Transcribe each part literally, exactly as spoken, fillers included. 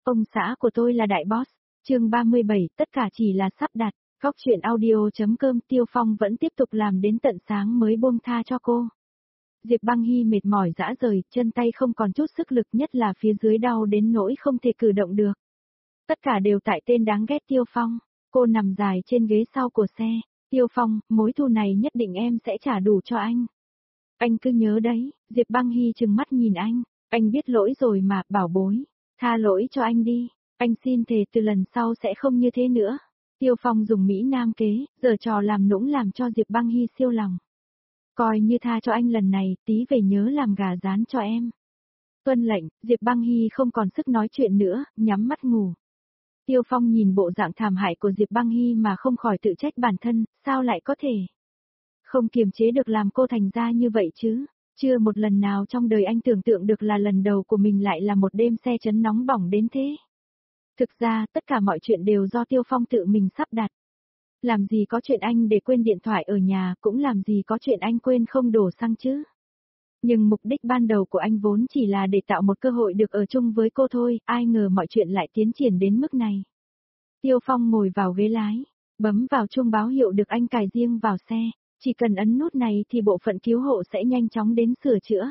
Ông xã của tôi là đại boss. Chương ba mươi bảy, tất cả chỉ là sắp đặt. Góc truyện audio.com. Tiêu Phong vẫn tiếp tục làm đến tận sáng mới buông tha cho cô. Diệp Băng Hy mệt mỏi rã rời, chân tay không còn chút sức lực, nhất là phía dưới đau đến nỗi không thể cử động được. Tất cả đều tại tên đáng ghét Tiêu Phong. Cô nằm dài trên ghế sau của xe. Tiêu Phong, mối thù này nhất định em sẽ trả đủ cho anh. Anh cứ nhớ đấy. Diệp Băng Hy trừng mắt nhìn anh. Anh biết lỗi rồi mà, bảo bối. Tha lỗi cho anh đi. Anh xin thề từ lần sau sẽ không như thế nữa. Tiêu Phong dùng Mỹ Nam kế, giở trò làm nũng làm cho Diệp Băng Hy siêu lòng. Coi như tha cho anh lần này, tí về nhớ làm gà rán cho em. Tuân lệnh, Diệp Băng Hy không còn sức nói chuyện nữa, nhắm mắt ngủ. Tiêu Phong nhìn bộ dạng thảm hại của Diệp Băng Hy mà không khỏi tự trách bản thân, sao lại có thể không kiềm chế được làm cô thành ra như vậy chứ. Chưa một lần nào trong đời anh tưởng tượng được là lần đầu của mình lại là một đêm xe chấn nóng bỏng đến thế. Thực ra, tất cả mọi chuyện đều do Tiêu Phong tự mình sắp đặt. Làm gì có chuyện anh để quên điện thoại ở nhà, cũng làm gì có chuyện anh quên không đổ xăng chứ. Nhưng mục đích ban đầu của anh vốn chỉ là để tạo một cơ hội được ở chung với cô thôi, ai ngờ mọi chuyện lại tiến triển đến mức này. Tiêu Phong ngồi vào ghế lái, bấm vào chuông báo hiệu được anh cài riêng vào xe, chỉ cần ấn nút này thì bộ phận cứu hộ sẽ nhanh chóng đến sửa chữa.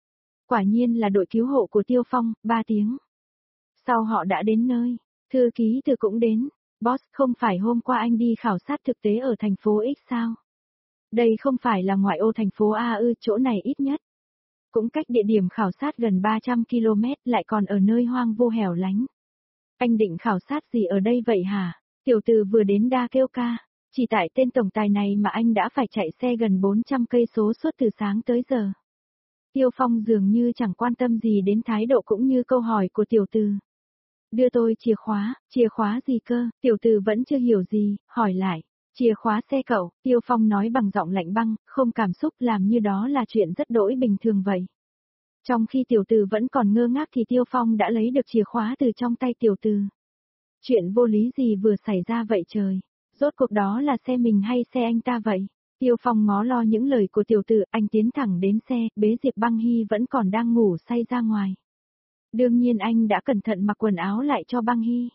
Quả nhiên là đội cứu hộ của Tiêu Phong, ba tiếng. Sau họ đã đến nơi, thư ký từ cũng đến. Boss, không phải hôm qua anh đi khảo sát thực tế ở thành phố X sao? Đây không phải là ngoại ô thành phố A ư, chỗ này ít nhất cũng cách địa điểm khảo sát gần ba trăm ki lô mét, lại còn ở nơi hoang vu hẻo lánh. Anh định khảo sát gì ở đây vậy hả? Tiểu tử vừa đến đa kêu ca, chỉ tại tên tổng tài này mà anh đã phải chạy xe gần bốn trăm cây số suốt từ sáng tới giờ. Tiêu Phong dường như chẳng quan tâm gì đến thái độ cũng như câu hỏi của tiểu tử. Đưa tôi chìa khóa, chìa khóa gì cơ, tiểu tử vẫn chưa hiểu gì, hỏi lại. Chìa khóa xe cậu, Tiêu Phong nói bằng giọng lạnh băng, không cảm xúc, làm như đó là chuyện rất đỗi bình thường vậy. Trong khi tiểu tử vẫn còn ngơ ngác thì Tiêu Phong đã lấy được chìa khóa từ trong tay tiểu tử. Chuyện vô lý gì vừa xảy ra vậy trời, rốt cuộc đó là xe mình hay xe anh ta vậy? Tiêu Phong ngó lo những lời của tiểu tử, anh tiến thẳng đến xe, bế Diệp Băng Hy vẫn còn đang ngủ say ra ngoài. Đương nhiên anh đã cẩn thận mặc quần áo lại cho Băng Hy.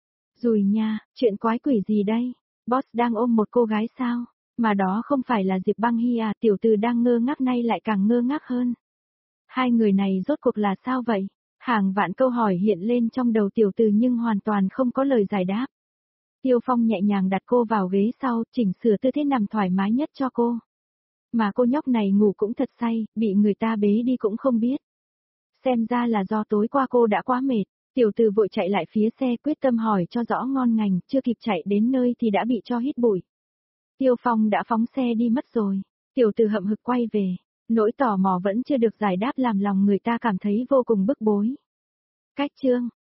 Rùi nha, chuyện quái quỷ gì đây? Boss đang ôm một cô gái sao? Mà đó không phải là Diệp Băng Hy à? Tiểu tử đang ngơ ngác nay lại càng ngơ ngác hơn. Hai người này rốt cuộc là sao vậy? Hàng vạn câu hỏi hiện lên trong đầu tiểu tử nhưng hoàn toàn không có lời giải đáp. Tiêu Phong nhẹ nhàng đặt cô vào ghế sau, chỉnh sửa tư thế nằm thoải mái nhất cho cô. Mà cô nhóc này ngủ cũng thật say, bị người ta bế đi cũng không biết. Xem ra là do tối qua cô đã quá mệt. Tiểu tử vội chạy lại phía xe quyết tâm hỏi cho rõ ngon ngành, chưa kịp chạy đến nơi thì đã bị cho hít bụi. Tiêu Phong đã phóng xe đi mất rồi. Tiểu tử hậm hực quay về, nỗi tò mò vẫn chưa được giải đáp làm lòng người ta cảm thấy vô cùng bức bối. Cách chương